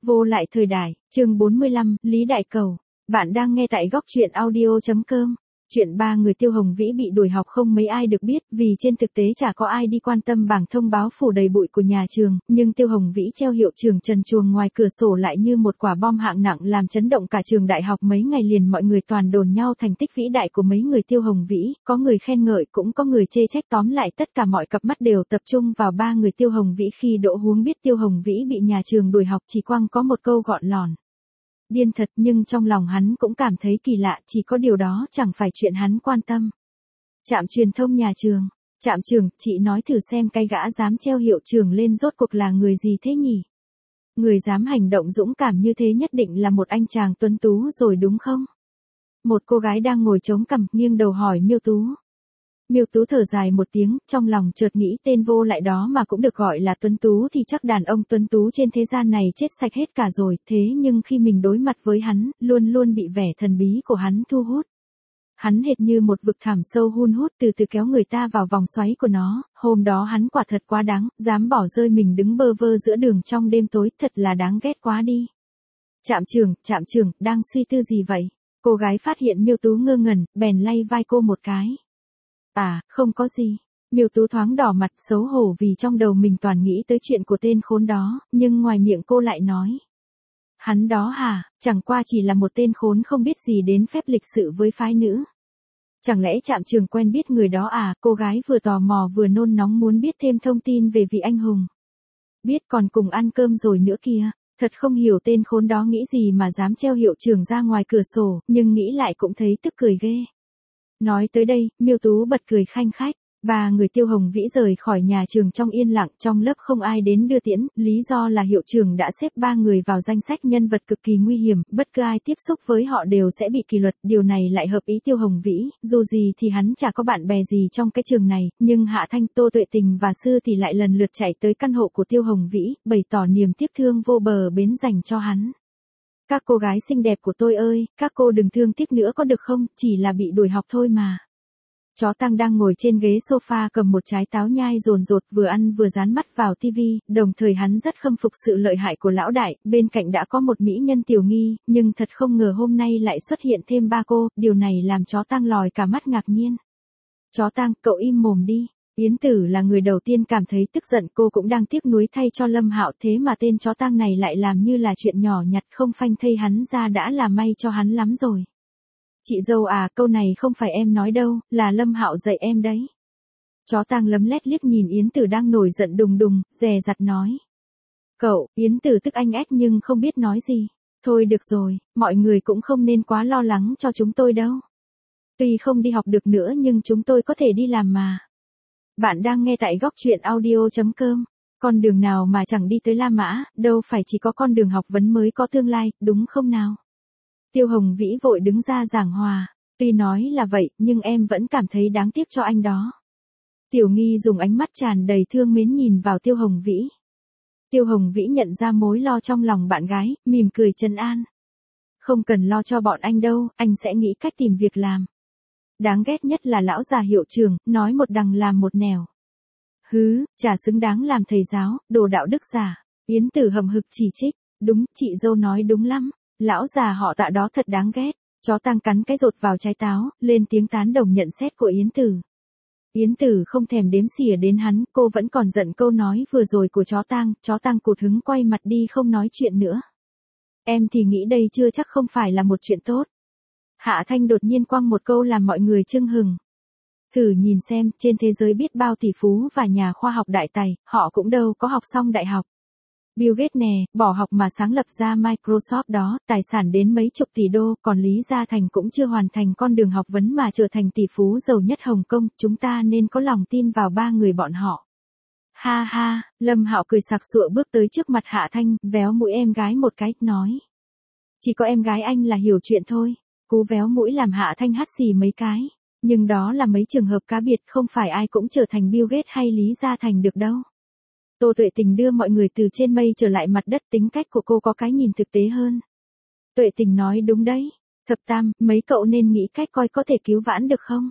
Vô lại thời đại, chương 45, Lý Đại Cầu. Bạn đang nghe tại góc truyện audio.com. Chuyện ba người Tiêu Hồng Vĩ bị đuổi học không mấy ai được biết, vì trên thực tế chả có ai đi quan tâm bảng thông báo phủ đầy bụi của nhà trường, nhưng Tiêu Hồng Vĩ treo hiệu trường trần truồng ngoài cửa sổ lại như một quả bom hạng nặng làm chấn động cả trường đại học. Mấy ngày liền mọi người toàn đồn nhau thành tích vĩ đại của mấy người Tiêu Hồng Vĩ, có người khen ngợi cũng có người chê trách, tóm lại tất cả mọi cặp mắt đều tập trung vào ba người Tiêu Hồng Vĩ. Khi Đỗ Huống biết Tiêu Hồng Vĩ bị nhà trường đuổi học chỉ quăng có một câu gọn lòn: điên thật, nhưng trong lòng hắn cũng cảm thấy kỳ lạ, chỉ có điều đó chẳng phải chuyện hắn quan tâm. Trạm truyền thông nhà trường. Trạm trưởng, chị nói thử xem cái gã dám treo hiệu trường lên rốt cuộc là người gì thế nhỉ? Người dám hành động dũng cảm như thế nhất định là một anh chàng tuấn tú rồi đúng không? Một cô gái đang ngồi chống cằm nghiêng đầu hỏi Miêu Tú. Miêu Tú thở dài một tiếng, trong lòng chợt nghĩ tên vô lại đó mà cũng được gọi là tuấn tú thì chắc đàn ông tuấn tú trên thế gian này chết sạch hết cả rồi, thế nhưng khi mình đối mặt với hắn, luôn luôn bị vẻ thần bí của hắn thu hút. Hắn hệt như một vực thẳm sâu hun hút từ từ kéo người ta vào vòng xoáy của nó. Hôm đó hắn quả thật quá đáng, dám bỏ rơi mình đứng bơ vơ giữa đường trong đêm tối, thật là đáng ghét quá đi. Trạm trưởng, đang suy tư gì vậy? Cô gái phát hiện Miêu Tú ngơ ngẩn, bèn lay vai cô một cái. À, không có gì. Miêu Tú thoáng đỏ mặt xấu hổ vì trong đầu mình toàn nghĩ tới chuyện của tên khốn đó, nhưng ngoài miệng cô lại nói. Hắn đó hả, chẳng qua chỉ là một tên khốn không biết gì đến phép lịch sự với phái nữ. Chẳng lẽ trạm trưởng quen biết người đó à? Cô gái vừa tò mò vừa nôn nóng muốn biết thêm thông tin về vị anh hùng. Biết, còn cùng ăn cơm rồi nữa kìa. Thật không hiểu tên khốn đó nghĩ gì mà dám treo hiệu trưởng ra ngoài cửa sổ, nhưng nghĩ lại cũng thấy tức cười ghê. Nói tới đây, Miêu Tú bật cười khanh khách. Ba người Tiêu Hồng Vĩ rời khỏi nhà trường trong yên lặng, trong lớp không ai đến đưa tiễn, lý do là hiệu trưởng đã xếp ba người vào danh sách nhân vật cực kỳ nguy hiểm, bất cứ ai tiếp xúc với họ đều sẽ bị kỷ luật. Điều này lại hợp ý Tiêu Hồng Vĩ, dù gì thì hắn chả có bạn bè gì trong cái trường này, nhưng Hạ Thanh, Tô Tuệ Tình và Sư thì lại lần lượt chạy tới căn hộ của Tiêu Hồng Vĩ, bày tỏ niềm tiếc thương vô bờ bến dành cho hắn. Các cô gái xinh đẹp của tôi ơi, các cô đừng thương tiếc nữa có được không, chỉ là bị đuổi học thôi mà. Chó Tăng đang ngồi trên ghế sofa cầm một trái táo nhai dồn dột, vừa ăn vừa dán mắt vào tivi, đồng thời hắn rất khâm phục sự lợi hại của lão đại. Bên cạnh đã có một mỹ nhân Tiểu Nghi, nhưng thật không ngờ hôm nay lại xuất hiện thêm ba cô, điều này làm chó Tăng lòi cả mắt ngạc nhiên. Chó Tăng, cậu im mồm đi. Yến Tử là người đầu tiên cảm thấy tức giận, cô cũng đang tiếc nuối thay cho Lâm Hạo, thế mà tên chó Tăng này lại làm như là chuyện nhỏ nhặt, không phanh thây hắn ra đã là may cho hắn lắm rồi. Chị dâu à, câu này không phải em nói đâu, là Lâm Hạo dạy em đấy. Chó Tang lấm lét liếc nhìn Yến Tử đang nổi giận đùng đùng, dè dặt nói. Cậu, Yến Tử tức anh ách nhưng không biết nói gì. Thôi được rồi, mọi người cũng không nên quá lo lắng cho chúng tôi đâu. Tuy không đi học được nữa nhưng chúng tôi có thể đi làm mà. Bạn đang nghe tại góc truyện audio.com. Con đường nào mà chẳng đi tới La Mã, đâu phải chỉ có con đường học vấn mới có tương lai, đúng không nào? Tiêu Hồng Vĩ vội đứng ra giảng hòa. Tuy nói là vậy, nhưng em vẫn cảm thấy đáng tiếc cho anh đó. Tiểu Nghi dùng ánh mắt tràn đầy thương mến nhìn vào Tiêu Hồng Vĩ. Tiêu Hồng Vĩ nhận ra mối lo trong lòng bạn gái, mỉm cười trấn an. Không cần lo cho bọn anh đâu, anh sẽ nghĩ cách tìm việc làm. Đáng ghét nhất là lão già hiệu trưởng, nói một đằng làm một nẻo. Hứ, chả xứng đáng làm thầy giáo, đồ đạo đức giả. Yến Tử hầm hực chỉ trích. Đúng, chị dâu nói đúng lắm. Lão già họ Tạ đó thật đáng ghét. Chó Tăng cắn cái rột vào trái táo, lên tiếng tán đồng nhận xét của Yến Tử. Yến Tử không thèm đếm xỉa đến hắn, cô vẫn còn giận câu nói vừa rồi của chó Tăng cụt hứng quay mặt đi không nói chuyện nữa. Em thì nghĩ đây chưa chắc không phải là một chuyện tốt. Hạ Thanh đột nhiên quăng một câu làm mọi người chưng hừng. Thử nhìn xem, trên thế giới biết bao tỷ phú và nhà khoa học đại tài, họ cũng đâu có học xong đại học. Bill Gates nè, bỏ học mà sáng lập ra Microsoft đó, tài sản đến mấy chục tỷ đô, còn Lý Gia Thành cũng chưa hoàn thành con đường học vấn mà trở thành tỷ phú giàu nhất Hồng Kông, chúng ta nên có lòng tin vào ba người bọn họ. Ha ha, Lâm Hạo cười sặc sụa bước tới trước mặt Hạ Thanh, véo mũi em gái một cái, nói. Chỉ có em gái anh là hiểu chuyện thôi. Cú véo mũi làm Hạ Thanh hắt xì mấy cái. Nhưng đó là mấy trường hợp cá biệt, không phải ai cũng trở thành Bill Gates hay Lý Gia Thành được đâu. Tô Tuệ Tình đưa mọi người từ trên mây trở lại mặt đất, tính cách của cô có cái nhìn thực tế hơn. Tuệ Tình nói đúng đấy. Thập Tam, mấy cậu nên nghĩ cách coi có thể cứu vãn được không?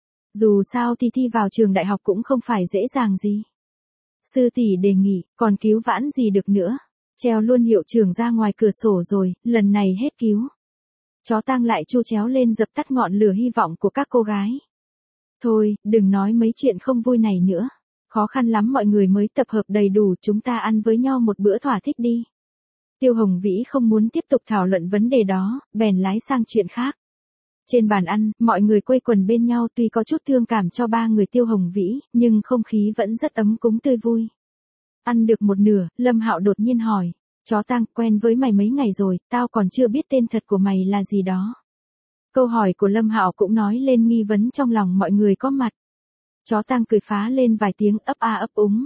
Dù sao thì thi vào trường đại học cũng không phải dễ dàng gì. Sư tỷ đề nghị, còn cứu vãn gì được nữa? Treo luôn hiệu trưởng ra ngoài cửa sổ rồi, lần này hết cứu. Chó tang lại chu chéo lên dập tắt ngọn lửa hy vọng của các cô gái. Thôi, đừng nói mấy chuyện không vui này nữa. Khó khăn lắm mọi người mới tập hợp đầy đủ, chúng ta ăn với nhau một bữa thỏa thích đi. Tiêu Hồng Vĩ không muốn tiếp tục thảo luận vấn đề đó, bèn lái sang chuyện khác. Trên bàn ăn, mọi người quây quần bên nhau tuy có chút thương cảm cho ba người Tiêu Hồng Vĩ, nhưng không khí vẫn rất ấm cúng tươi vui. Ăn được một nửa, Lâm Hạo đột nhiên hỏi, chó tang, quen với mày mấy ngày rồi, tao còn chưa biết tên thật của mày là gì đó. Câu hỏi của Lâm Hạo cũng nói lên nghi vấn trong lòng mọi người có mặt. Chó tang cười phá lên vài tiếng ấp a ấp úng.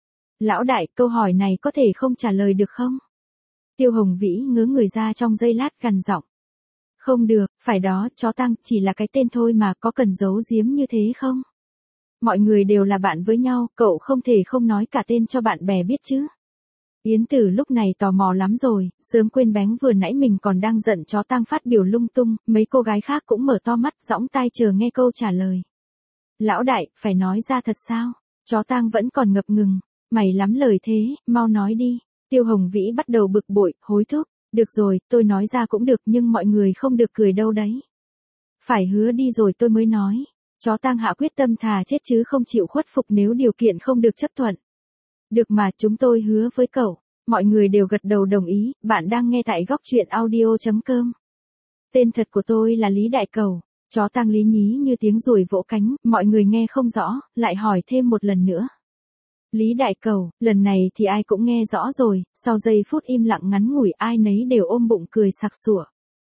Lão đại, câu hỏi này có thể không trả lời được không? Tiêu Hồng Vĩ ngớ người ra trong giây lát gằn giọng. Không được, phải đó, chó tang, chỉ là cái tên thôi mà, có cần giấu giếm như thế không? Mọi người đều là bạn với nhau, cậu không thể không nói cả tên cho bạn bè biết chứ. Yến Tử lúc này tò mò lắm rồi, sớm quên bén vừa nãy mình còn đang giận chó tang phát biểu lung tung, mấy cô gái khác cũng mở to mắt dõng tai chờ nghe câu trả lời. Lão đại, phải nói ra thật sao? Chó tang vẫn còn ngập ngừng, mày lắm lời thế, mau nói đi. Tiêu Hồng Vĩ bắt đầu bực bội, hối thúc. Được rồi, tôi nói ra cũng được nhưng mọi người không được cười đâu đấy. Phải hứa đi rồi tôi mới nói. Chó tang hạ quyết tâm thà chết chứ không chịu khuất phục nếu điều kiện không được chấp thuận. Được mà, chúng tôi hứa với cậu. Mọi người đều gật đầu đồng ý, bạn đang nghe tại góc truyện audio.com. Tên thật của tôi là Lý Đại Cầu. Chó tang lý nhí như tiếng ruồi vỗ cánh, mọi người nghe không rõ, lại hỏi thêm một lần nữa. Lý Đại Cầu, lần này thì ai cũng nghe rõ rồi, sau giây phút im lặng ngắn ngủi ai nấy đều ôm bụng cười sặc sủa.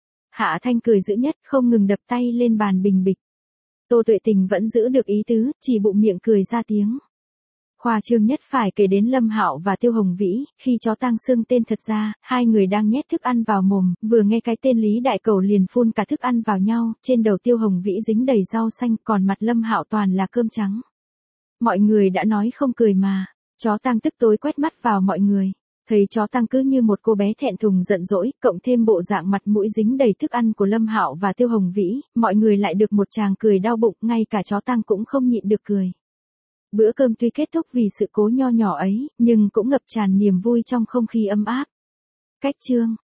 Hạ Thanh cười dữ nhất không ngừng đập tay lên bàn bình bịch. Tô Tuệ Tình vẫn giữ được ý tứ, chỉ bụng miệng cười ra tiếng. Khoa trương nhất phải kể đến Lâm Hạo và Tiêu Hồng Vĩ, khi chó tang xưng tên thật ra, hai người đang nhét thức ăn vào mồm, vừa nghe cái tên Lý Đại Cầu liền phun cả thức ăn vào nhau, trên đầu Tiêu Hồng Vĩ dính đầy rau xanh, còn mặt Lâm Hạo toàn là cơm trắng. Mọi người đã nói không cười mà. Chó tang tức tối quét mắt vào mọi người. Thấy chó tang cứ như một cô bé thẹn thùng giận dỗi, cộng thêm bộ dạng mặt mũi dính đầy thức ăn của Lâm Hạo và Tiêu Hồng Vĩ, mọi người lại được một tràng cười đau bụng, ngay cả chó tang cũng không nhịn được cười. Bữa cơm tuy kết thúc vì sự cố nho nhỏ ấy, nhưng cũng ngập tràn niềm vui trong không khí ấm áp. Cách chương